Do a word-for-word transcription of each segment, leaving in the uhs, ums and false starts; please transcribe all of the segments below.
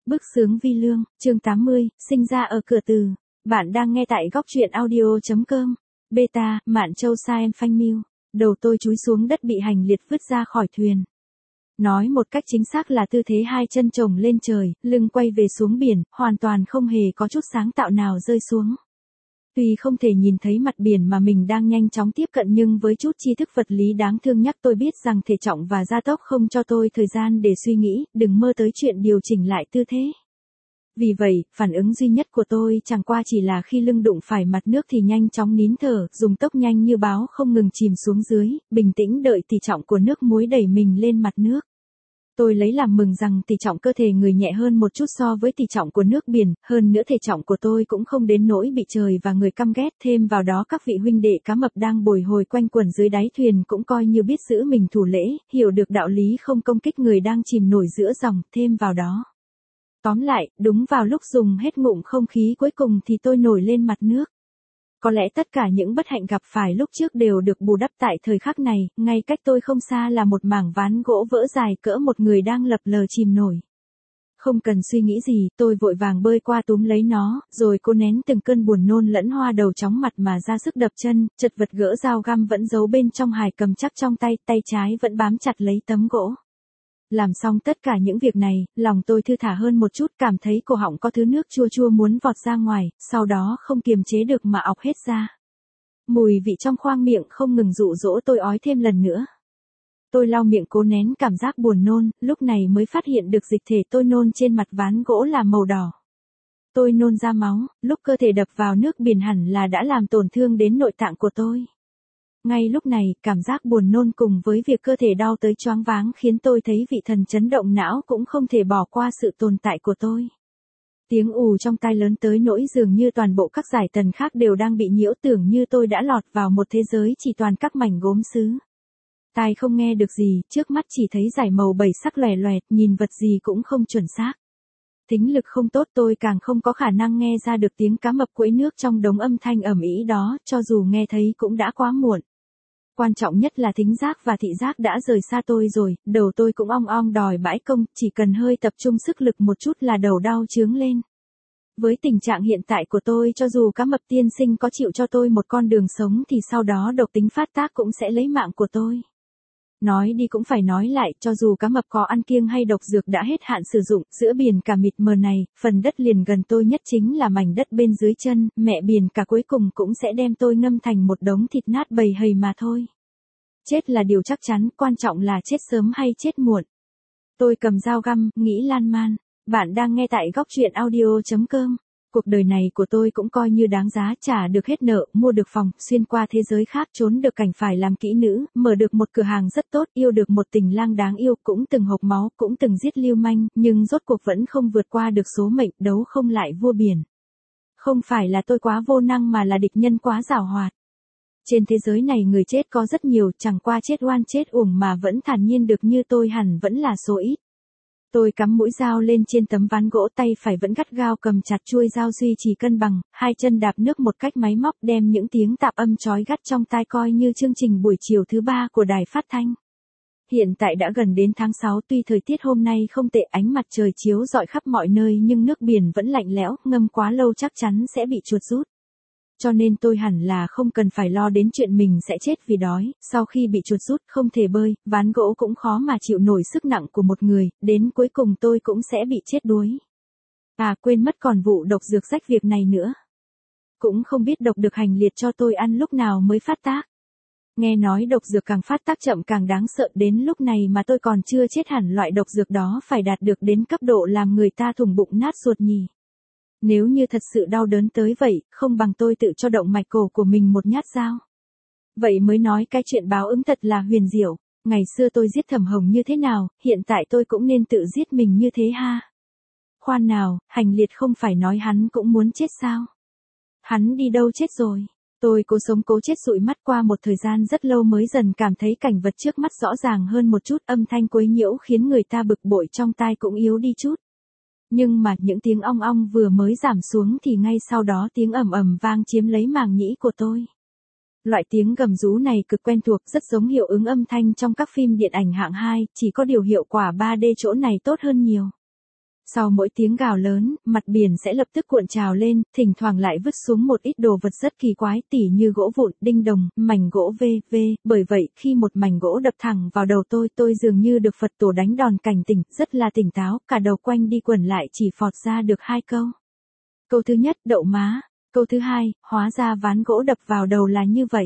Bức xướng vi lương, chương tám mươi, sinh ra ở cửa từ. Bạn đang nghe tại góc truyện audio.com. Beta, Mạn Châu Sa em phanh miu. Đầu tôi chúi xuống đất bị hành liệt vứt ra khỏi thuyền. Nói một cách chính xác là tư thế hai chân chồng lên trời, lưng quay về xuống biển, hoàn toàn không hề có chút sáng tạo nào rơi xuống. Tuy không thể nhìn thấy mặt biển mà mình đang nhanh chóng tiếp cận nhưng với chút tri thức vật lý đáng thương nhắc tôi biết rằng thể trọng và gia tốc không cho tôi thời gian để suy nghĩ, đừng mơ tới chuyện điều chỉnh lại tư thế. Vì vậy, phản ứng duy nhất của tôi chẳng qua chỉ là khi lưng đụng phải mặt nước thì nhanh chóng nín thở, dùng tốc nhanh như báo không ngừng chìm xuống dưới, bình tĩnh đợi tỷ trọng của nước muối đẩy mình lên mặt nước. Tôi lấy làm mừng rằng tỷ trọng cơ thể người nhẹ hơn một chút so với tỷ trọng của nước biển, hơn nữa thể trọng của tôi cũng không đến nỗi bị trời và người căm ghét, thêm vào đó các vị huynh đệ cá mập đang bồi hồi quanh quẩn dưới đáy thuyền cũng coi như biết giữ mình thủ lễ, hiểu được đạo lý không công kích người đang chìm nổi giữa dòng, thêm vào đó. Tóm lại, đúng vào lúc dùng hết ngụm không khí cuối cùng thì tôi nổi lên mặt nước. Có lẽ tất cả những bất hạnh gặp phải lúc trước đều được bù đắp tại thời khắc này, ngay cách tôi không xa là một mảng ván gỗ vỡ dài cỡ một người đang lập lờ chìm nổi. Không cần suy nghĩ gì, tôi vội vàng bơi qua túm lấy nó, rồi cố nén từng cơn buồn nôn lẫn hoa đầu chóng mặt mà ra sức đập chân, chật vật gỡ dao găm vẫn giấu bên trong hài cầm chắc trong tay, tay trái vẫn bám chặt lấy tấm gỗ. Làm xong tất cả những việc này, lòng tôi thư thả hơn một chút, cảm thấy cổ họng có thứ nước chua chua muốn vọt ra ngoài, sau đó không kiềm chế được mà ọc hết ra. Mùi vị trong khoang miệng không ngừng dụ dỗ tôi ói thêm lần nữa. Tôi lau miệng cố nén cảm giác buồn nôn, lúc này mới phát hiện được dịch thể tôi nôn trên mặt ván gỗ là màu đỏ. Tôi nôn ra máu, lúc cơ thể đập vào nước biển hẳn là đã làm tổn thương đến nội tạng của tôi. Ngay lúc này, cảm giác buồn nôn cùng với việc cơ thể đau tới choáng váng khiến tôi thấy vị thần chấn động não cũng không thể bỏ qua sự tồn tại của tôi. Tiếng ù trong tai lớn tới nỗi dường như toàn bộ các giải tần khác đều đang bị nhiễu, tưởng như tôi đã lọt vào một thế giới chỉ toàn các mảnh gốm sứ. Tai không nghe được gì, trước mắt chỉ thấy dải màu bảy sắc lòe loẹt, nhìn vật gì cũng không chuẩn xác. Thính lực không tốt, tôi càng không có khả năng nghe ra được tiếng cá mập quẫy nước trong đống âm thanh ầm ĩ đó, cho dù nghe thấy cũng đã quá muộn. Quan trọng nhất là thính giác và thị giác đã rời xa tôi rồi, đầu tôi cũng ong ong đòi bãi công, chỉ cần hơi tập trung sức lực một chút là đầu đau chướng lên. Với tình trạng hiện tại của tôi, cho dù cá mập tiên sinh có chịu cho tôi một con đường sống thì sau đó độc tính phát tác cũng sẽ lấy mạng của tôi. Nói đi cũng phải nói lại, cho dù cá mập có ăn kiêng hay độc dược đã hết hạn sử dụng, giữa biển cả mịt mờ này, phần đất liền gần tôi nhất chính là mảnh đất bên dưới chân, mẹ biển cả cuối cùng cũng sẽ đem tôi ngâm thành một đống thịt nát bầy hầy mà thôi. Chết là điều chắc chắn, quan trọng là chết sớm hay chết muộn. Tôi cầm dao găm, nghĩ lan man. Bạn đang nghe tại góc truyện audio.com. Cuộc đời này của tôi cũng coi như đáng giá, trả được hết nợ, mua được phòng, xuyên qua thế giới khác, trốn được cảnh phải làm kỹ nữ, mở được một cửa hàng rất tốt, yêu được một tình lang đáng yêu, cũng từng hộc máu, cũng từng giết lưu manh, nhưng rốt cuộc vẫn không vượt qua được số mệnh, đấu không lại vua biển. Không phải là tôi quá vô năng mà là địch nhân quá giàu hoạt. Trên thế giới này người chết có rất nhiều, chẳng qua chết oan chết uổng mà vẫn thản nhiên được như tôi hẳn vẫn là số ít. Tôi cắm mũi dao lên trên tấm ván gỗ, tay phải vẫn gắt gao cầm chặt chuôi dao duy trì cân bằng, hai chân đạp nước một cách máy móc đem những tiếng tạp âm chói gắt trong tai coi như chương trình buổi chiều thứ ba của đài phát thanh. Hiện tại đã gần đến tháng sáu, tuy thời tiết hôm nay không tệ, ánh mặt trời chiếu rọi khắp mọi nơi nhưng nước biển vẫn lạnh lẽo, ngâm quá lâu chắc chắn sẽ bị chuột rút. Cho nên tôi hẳn là không cần phải lo đến chuyện mình sẽ chết vì đói, sau khi bị chuột rút không thể bơi, ván gỗ cũng khó mà chịu nổi sức nặng của một người, đến cuối cùng tôi cũng sẽ bị chết đuối. À quên mất còn vụ độc dược rách việc này nữa. Cũng không biết độc được hành liệt cho tôi ăn lúc nào mới phát tác. Nghe nói độc dược càng phát tác chậm càng đáng sợ, đến lúc này mà tôi còn chưa chết hẳn, loại độc dược đó phải đạt được đến cấp độ làm người ta thủng bụng nát ruột nhì. Nếu như thật sự đau đớn tới vậy, không bằng tôi tự cho động mạch cổ của mình một nhát dao. Vậy mới nói cái chuyện báo ứng thật là huyền diệu. Ngày xưa tôi giết Thẩm Hồng như thế nào, hiện tại tôi cũng nên tự giết mình như thế ha. Khoan nào, hành liệt không phải nói hắn cũng muốn chết sao? Hắn đi đâu chết rồi? Tôi cố sống cố chết dụi mắt, qua một thời gian rất lâu mới dần cảm thấy cảnh vật trước mắt rõ ràng hơn một chút, âm thanh quấy nhiễu khiến người ta bực bội trong tai cũng yếu đi chút. Nhưng mà những tiếng ong ong vừa mới giảm xuống thì ngay sau đó tiếng ầm ầm vang chiếm lấy màng nhĩ của tôi. Loại tiếng gầm rú này cực quen thuộc, rất giống hiệu ứng âm thanh trong các phim điện ảnh hạng hai, chỉ có điều hiệu quả ba D chỗ này tốt hơn nhiều. Sau mỗi tiếng gào lớn, mặt biển sẽ lập tức cuộn trào lên, thỉnh thoảng lại vứt xuống một ít đồ vật rất kỳ quái tỉ như gỗ vụn, đinh đồng, mảnh gỗ vv. Bởi vậy, khi một mảnh gỗ đập thẳng vào đầu tôi, tôi dường như được Phật tổ đánh đòn cảnh tỉnh, rất là tỉnh táo, cả đầu quanh đi quẩn lại chỉ phọt ra được hai câu. Câu thứ nhất, đậu má. Câu thứ hai, hóa ra ván gỗ đập vào đầu là như vậy.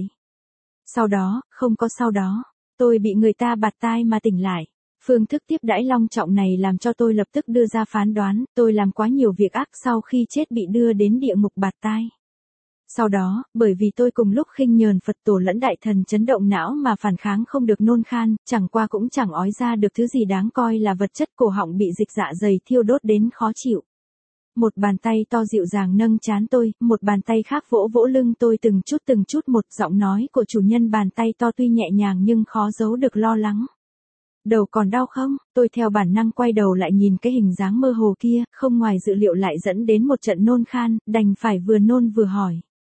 Sau đó, không có sau đó, tôi bị người ta bạt tai mà tỉnh lại. Phương thức tiếp đãi long trọng này làm cho tôi lập tức đưa ra phán đoán, tôi làm quá nhiều việc ác sau khi chết bị đưa đến địa ngục bạt tai. Sau đó, bởi vì tôi cùng lúc khinh nhờn Phật tổ lẫn đại thần chấn động não mà phản kháng không được nôn khan, chẳng qua cũng chẳng ói ra được thứ gì đáng coi là vật chất, cổ họng bị dịch dạ dày thiêu đốt đến khó chịu. Một bàn tay to dịu dàng nâng trán tôi, một bàn tay khác vỗ vỗ lưng tôi từng chút từng chút, một giọng nói của chủ nhân bàn tay to tuy nhẹ nhàng nhưng khó giấu được lo lắng. Đầu còn đau không? Tôi theo bản năng quay đầu lại nhìn cái hình dáng mơ hồ kia, không ngoài dự liệu lại dẫn đến một trận nôn khan, đành phải vừa nôn vừa hỏi.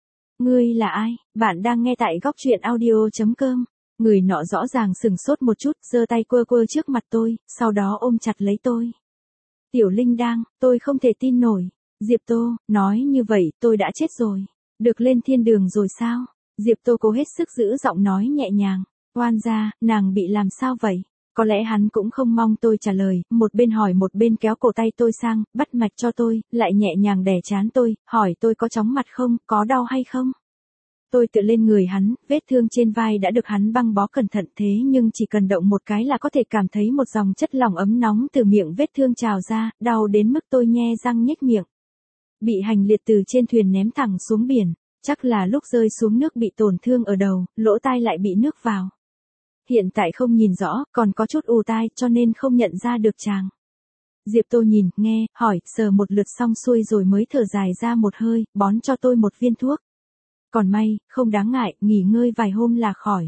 Ngươi là ai? Bạn đang nghe tại góc truyện audio chấm com. Người nọ rõ ràng sừng sốt một chút, giơ tay quơ quơ trước mặt tôi, sau đó ôm chặt lấy tôi. Tiểu Linh đang, tôi không thể tin nổi. Diệp Tô, nói như vậy tôi đã chết rồi. Được lên thiên đường rồi sao? Diệp Tô cố hết sức giữ giọng nói nhẹ nhàng. Oan gia, nàng bị làm sao vậy? Có lẽ hắn cũng không mong tôi trả lời, một bên hỏi một bên kéo cổ tay tôi sang, bắt mạch cho tôi, lại nhẹ nhàng đè trán tôi, hỏi tôi có chóng mặt không, có đau hay không. Tôi tựa lên người hắn, vết thương trên vai đã được hắn băng bó cẩn thận thế nhưng chỉ cần động một cái là có thể cảm thấy một dòng chất lỏng ấm nóng từ miệng vết thương trào ra, đau đến mức tôi nhe răng nhếch miệng. Bị hành liệt từ trên thuyền ném thẳng xuống biển, chắc là lúc rơi xuống nước bị tổn thương ở đầu, lỗ tai lại bị nước vào. Hiện tại không nhìn rõ, còn có chút ù tai cho nên không nhận ra được chàng. Diệp Tô nhìn, nghe, hỏi, sờ một lượt xong xuôi rồi mới thở dài ra một hơi, bón cho tôi một viên thuốc. Còn may, không đáng ngại, nghỉ ngơi vài hôm là khỏi.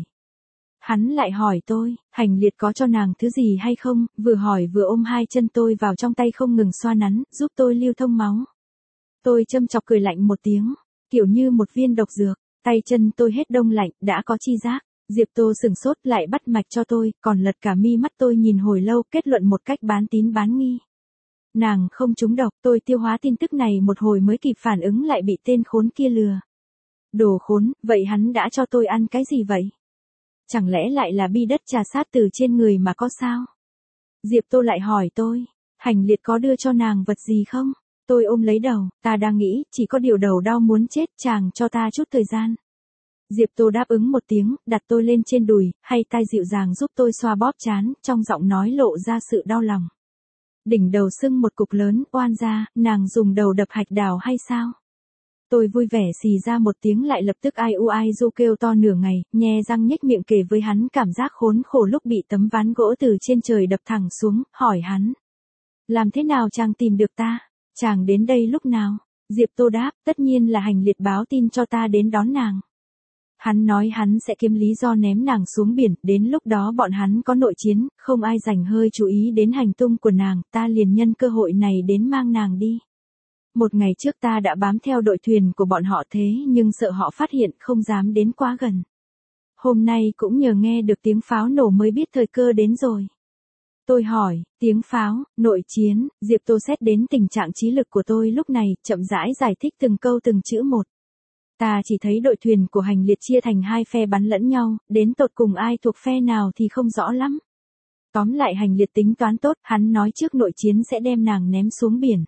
Hắn lại hỏi tôi, hành liệt có cho nàng thứ gì hay không, vừa hỏi vừa ôm hai chân tôi vào trong tay không ngừng xoa nắn, giúp tôi lưu thông máu. Tôi châm chọc cười lạnh một tiếng, kiểu như một viên độc dược, tay chân tôi hết đông lạnh, đã có chi giác. Diệp Tô sừng sốt lại bắt mạch cho tôi, còn lật cả mi mắt tôi nhìn hồi lâu, kết luận một cách bán tín bán nghi. Nàng không trúng độc, tôi tiêu hóa tin tức này một hồi mới kịp phản ứng lại bị tên khốn kia lừa. Đồ khốn, vậy hắn đã cho tôi ăn cái gì vậy? Chẳng lẽ lại là bi đất trà sát từ trên người mà có sao? Diệp Tô lại hỏi tôi, hành liệt có đưa cho nàng vật gì không? Tôi ôm lấy đầu, ta đang nghĩ, chỉ có điều đầu đau muốn chết, chàng cho ta chút thời gian. Diệp Tô đáp ứng một tiếng, đặt tôi lên trên đùi, hay tay dịu dàng giúp tôi xoa bóp trán, trong giọng nói lộ ra sự đau lòng. Đỉnh đầu sưng một cục lớn, oan gia, nàng dùng đầu đập hạch đào hay sao? Tôi vui vẻ xì ra một tiếng lại lập tức ai u ai du kêu to nửa ngày, nhe răng nhếch miệng kể với hắn cảm giác khốn khổ lúc bị tấm ván gỗ từ trên trời đập thẳng xuống, hỏi hắn. Làm thế nào chàng tìm được ta? Chàng đến đây lúc nào? Diệp Tô đáp, tất nhiên là hành liệt báo tin cho ta đến đón nàng. Hắn nói hắn sẽ kiếm lý do ném nàng xuống biển, đến lúc đó bọn hắn có nội chiến, không ai dành hơi chú ý đến hành tung của nàng, ta liền nhân cơ hội này đến mang nàng đi. Một ngày trước ta đã bám theo đội thuyền của bọn họ thế nhưng sợ họ phát hiện không dám đến quá gần. Hôm nay cũng nhờ nghe được tiếng pháo nổ mới biết thời cơ đến rồi. Tôi hỏi, tiếng pháo, nội chiến, Diệp Tô xét đến tình trạng trí lực của tôi lúc này, chậm rãi giải thích từng câu từng chữ một. Ta chỉ thấy đội thuyền của hành liệt chia thành hai phe bắn lẫn nhau, đến tột cùng ai thuộc phe nào thì không rõ lắm. Tóm lại hành liệt tính toán tốt, hắn nói trước nội chiến sẽ đem nàng ném xuống biển.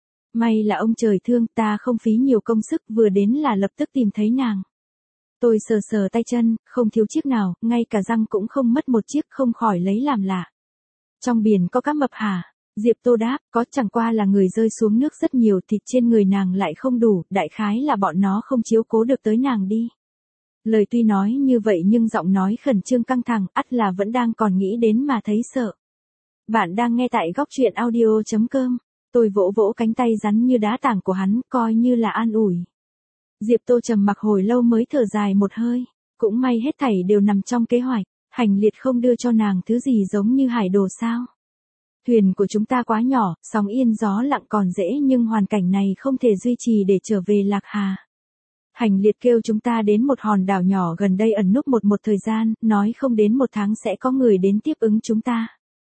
May là ông trời thương, ta không phí nhiều công sức, vừa đến là lập tức tìm thấy nàng. Tôi sờ sờ tay chân, không thiếu chiếc nào, ngay cả răng cũng không mất một chiếc, không khỏi lấy làm lạ. Trong biển có cá mập hả? Diệp Tô đáp, có, chẳng qua là người rơi xuống nước rất nhiều, thịt trên người nàng lại không đủ, đại khái là bọn nó không chiếu cố được tới nàng đi. Lời tuy nói như vậy nhưng giọng nói khẩn trương căng thẳng, ắt là vẫn đang còn nghĩ đến mà thấy sợ. Bạn đang nghe tại góc truyện audio chấm com. Tôi vỗ vỗ cánh tay rắn như đá tảng của hắn, coi như là an ủi. Diệp Tô trầm mặc hồi lâu mới thở dài một hơi. Cũng may hết thảy đều nằm trong kế hoạch. Hành liệt không đưa cho nàng thứ gì giống như hải đồ sao. Thuyền của chúng ta quá nhỏ, sóng yên gió lặng còn dễ nhưng hoàn cảnh này không thể duy trì để trở về Lạc Hà. Hành liệt kêu chúng ta đến một hòn đảo nhỏ gần đây ẩn núp một một thời gian, nói không đến một tháng sẽ có người đến tiếp ứng chúng ta.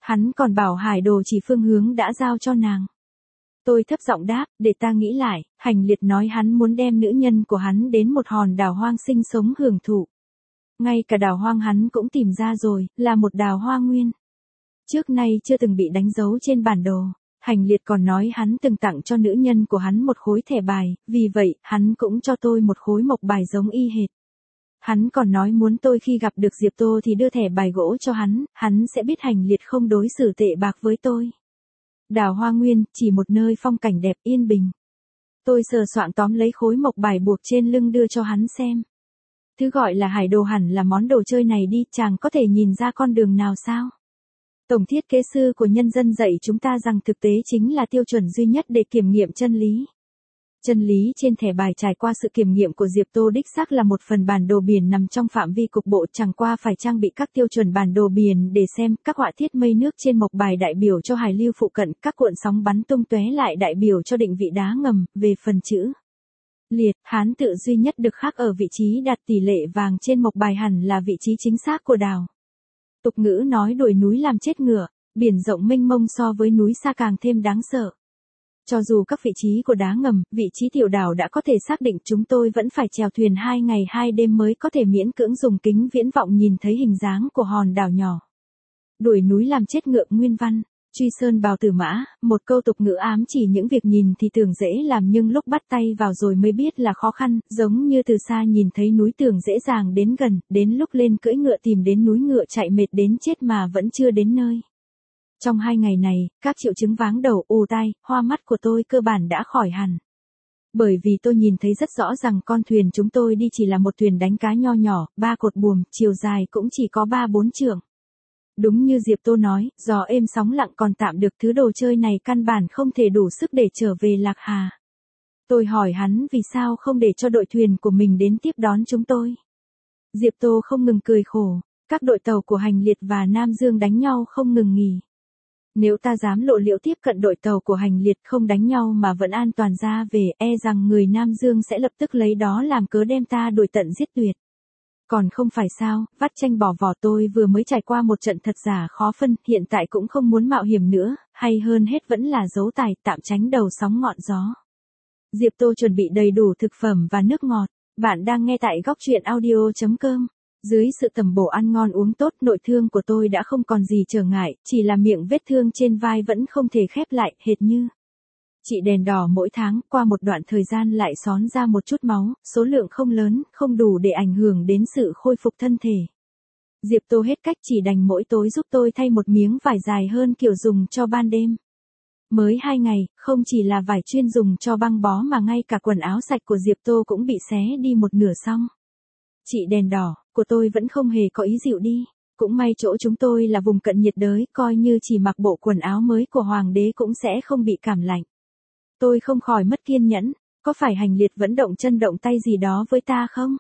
Hắn còn bảo hải đồ chỉ phương hướng đã giao cho nàng. Tôi thấp giọng đáp, để ta nghĩ lại, hành liệt nói hắn muốn đem nữ nhân của hắn đến một hòn đảo hoang sinh sống hưởng thụ. Ngay cả đảo hoang hắn cũng tìm ra rồi, là một đảo hoa nguyên. Trước nay chưa từng bị đánh dấu trên bản đồ. Hành liệt còn nói hắn từng tặng cho nữ nhân của hắn một khối thẻ bài, vì vậy, hắn cũng cho tôi một khối mộc bài giống y hệt. Hắn còn nói muốn tôi khi gặp được Diệp Tô thì đưa thẻ bài gỗ cho hắn, hắn sẽ biết hành liệt không đối xử tệ bạc với tôi. Đảo Hoa Nguyên, chỉ một nơi phong cảnh đẹp yên bình. Tôi sờ soạng tóm lấy khối mộc bài buộc trên lưng đưa cho hắn xem. Thứ gọi là hải đồ hẳn là món đồ chơi này đi, chàng có thể nhìn ra con đường nào sao? Tổng thiết kế sư của nhân dân dạy chúng ta rằng thực tế chính là tiêu chuẩn duy nhất để kiểm nghiệm chân lý. Chân lý trên thẻ bài trải qua sự kiểm nghiệm của Diệp Tô đích xác là một phần bản đồ biển nằm trong phạm vi cục bộ, chẳng qua phải trang bị các tiêu chuẩn bản đồ biển để xem. Các họa tiết mây nước trên mộc bài đại biểu cho hải lưu phụ cận, các cuộn sóng bắn tung tóe lại đại biểu cho định vị đá ngầm. Về phần chữ liệt, Hán tự duy nhất được khắc ở vị trí đặt tỷ lệ vàng trên mộc bài hẳn là vị trí chính xác của đảo. Tục ngữ nói đồi núi làm chết ngựa, biển rộng mênh mông so với núi xa càng thêm đáng sợ. Cho dù các vị trí của đá ngầm, vị trí tiểu đảo đã có thể xác định, chúng tôi vẫn phải chèo thuyền hai ngày hai đêm mới có thể miễn cưỡng dùng kính viễn vọng nhìn thấy hình dáng của hòn đảo nhỏ. Đuổi núi làm chết ngựa nguyên văn, truy sơn bào tử mã, một câu tục ngữ ám chỉ những việc nhìn thì tưởng dễ làm nhưng lúc bắt tay vào rồi mới biết là khó khăn, giống như từ xa nhìn thấy núi tưởng dễ dàng đến gần, đến lúc lên cưỡi ngựa tìm đến núi ngựa chạy mệt đến chết mà vẫn chưa đến nơi. Trong hai ngày này, các triệu chứng váng đầu, ù tai, hoa mắt của tôi cơ bản đã khỏi hẳn. Bởi vì tôi nhìn thấy rất rõ rằng con thuyền chúng tôi đi chỉ là một thuyền đánh cá nho nhỏ, ba cột buồm, chiều dài cũng chỉ có ba bốn trượng. Đúng như Diệp Tô nói, gió êm sóng lặng còn tạm được, thứ đồ chơi này căn bản không thể đủ sức để trở về Lạc Hà. Tôi hỏi hắn vì sao không để cho đội thuyền của mình đến tiếp đón chúng tôi. Diệp Tô không ngừng cười khổ, các đội tàu của Hành Liệt và Nam Dương đánh nhau không ngừng nghỉ. Nếu ta dám lộ liễu tiếp cận đội tàu của Hành Liệt không đánh nhau mà vẫn an toàn ra về, e rằng người Nam Dương sẽ lập tức lấy đó làm cớ đem ta đuổi tận giết tuyệt. Còn không phải sao, vắt chanh bỏ vỏ, tôi vừa mới trải qua một trận thật giả khó phân, hiện tại cũng không muốn mạo hiểm nữa, hay hơn hết vẫn là giấu tài, tạm tránh đầu sóng ngọn gió. Diệp Tô chuẩn bị đầy đủ thực phẩm và nước ngọt. Bạn đang nghe tại góc truyện audio chấm com. Dưới sự tầm bổ ăn ngon uống tốt, nội thương của tôi đã không còn gì trở ngại, chỉ là miệng vết thương trên vai vẫn không thể khép lại, hệt như chị đèn đỏ mỗi tháng, qua một đoạn thời gian lại xón ra một chút máu, số lượng không lớn, không đủ để ảnh hưởng đến sự khôi phục thân thể. Diệp Tô hết cách chỉ đành mỗi tối giúp tôi thay một miếng vải dài hơn kiểu dùng cho ban đêm. Mới hai ngày, không chỉ là vải chuyên dùng cho băng bó mà ngay cả quần áo sạch của Diệp Tô cũng bị xé đi một nửa xong. Chị đèn đỏ của tôi vẫn không hề có ý dịu đi. Cũng may chỗ chúng tôi là vùng cận nhiệt đới, coi như chỉ mặc bộ quần áo mới của hoàng đế cũng sẽ không bị cảm lạnh. Tôi không khỏi mất kiên nhẫn, có phải Hành Liệt vẫn động chân động tay gì đó với ta không?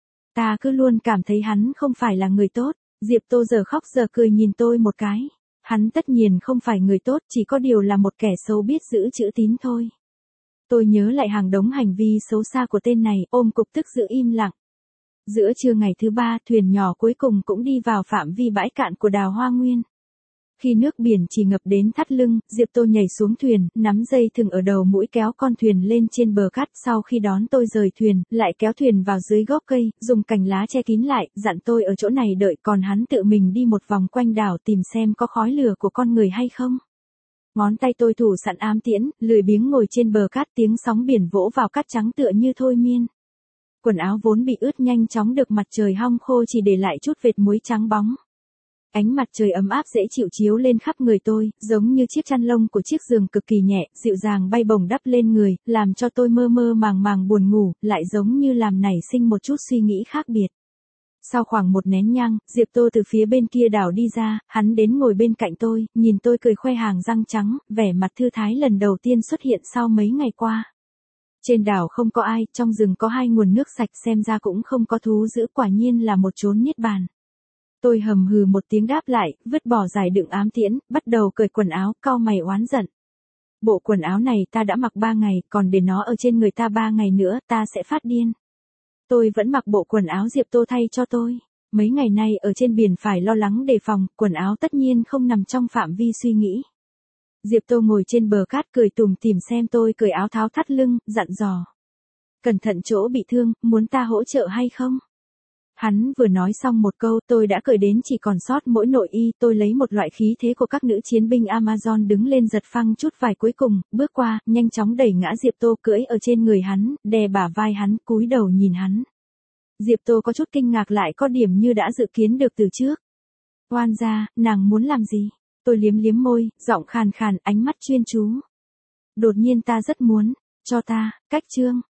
Ta cứ luôn cảm thấy hắn không phải là người tốt. Diệp Tô giờ khóc giờ cười nhìn tôi một cái. Hắn tất nhiên không phải người tốt, chỉ có điều là một kẻ xấu biết giữ chữ tín thôi. Tôi nhớ lại hàng đống hành vi xấu xa của tên này, ôm cục tức giữ im lặng. Giữa trưa ngày thứ ba, thuyền nhỏ cuối cùng cũng đi vào phạm vi bãi cạn của đảo Hoa Nguyên. Khi nước biển chỉ ngập đến thắt lưng, Diệp Tô nhảy xuống thuyền, nắm dây thừng ở đầu mũi kéo con thuyền lên trên bờ cát, sau khi đón tôi rời thuyền, lại kéo thuyền vào dưới gốc cây, dùng cành lá che kín lại, dặn tôi ở chỗ này đợi, còn hắn tự mình đi một vòng quanh đảo tìm xem có khói lửa của con người hay không. Ngón tay tôi thủ sẵn ám tiễn, lười biếng ngồi trên bờ cát, tiếng sóng biển vỗ vào cát trắng tựa như thôi miên. Quần áo vốn bị ướt nhanh chóng được mặt trời hong khô, chỉ để lại chút vệt muối trắng bóng. Ánh mặt trời ấm áp dễ chịu chiếu lên khắp người tôi, giống như chiếc chăn lông của chiếc giường cực kỳ nhẹ, dịu dàng bay bổng đắp lên người, làm cho tôi mơ mơ màng màng buồn ngủ, lại giống như làm nảy sinh một chút suy nghĩ khác biệt. Sau khoảng một nén nhang, Diệp Tô từ phía bên kia đảo đi ra, hắn đến ngồi bên cạnh tôi, nhìn tôi cười khoe hàng răng trắng, vẻ mặt thư thái lần đầu tiên xuất hiện sau mấy ngày qua. Trên đảo không có ai, trong rừng có hai nguồn nước sạch, xem ra cũng không có thú dữ, quả nhiên là một chốn niết bàn. Tôi hầm hừ một tiếng đáp lại, vứt bỏ giải đựng ám tiễn, bắt đầu cởi quần áo, cau mày oán giận. Bộ quần áo này ta đã mặc ba ngày, còn để nó ở trên người ta ba ngày nữa, ta sẽ phát điên. Tôi vẫn mặc bộ quần áo Diệp Tô thay cho tôi. Mấy ngày nay ở trên biển phải lo lắng đề phòng, quần áo tất nhiên không nằm trong phạm vi suy nghĩ. Diệp Tô ngồi trên bờ cát cười tủm tỉm xem tôi cởi áo tháo thắt lưng, dặn dò. Cẩn thận chỗ bị thương, muốn ta hỗ trợ hay không? Hắn vừa nói xong một câu, tôi đã cởi đến chỉ còn sót mỗi nội y, tôi lấy một loại khí thế của các nữ chiến binh Amazon đứng lên giật phăng chút vải cuối cùng, bước qua, nhanh chóng đẩy ngã Diệp Tô cưỡi ở trên người hắn, đè bả vai hắn, cúi đầu nhìn hắn. Diệp Tô có chút kinh ngạc lại có điểm như đã dự kiến được từ trước. Oan gia, nàng muốn làm gì? Tôi liếm liếm môi, giọng khàn khàn, ánh mắt chuyên chú. Đột nhiên ta rất muốn, cho ta, cách chương.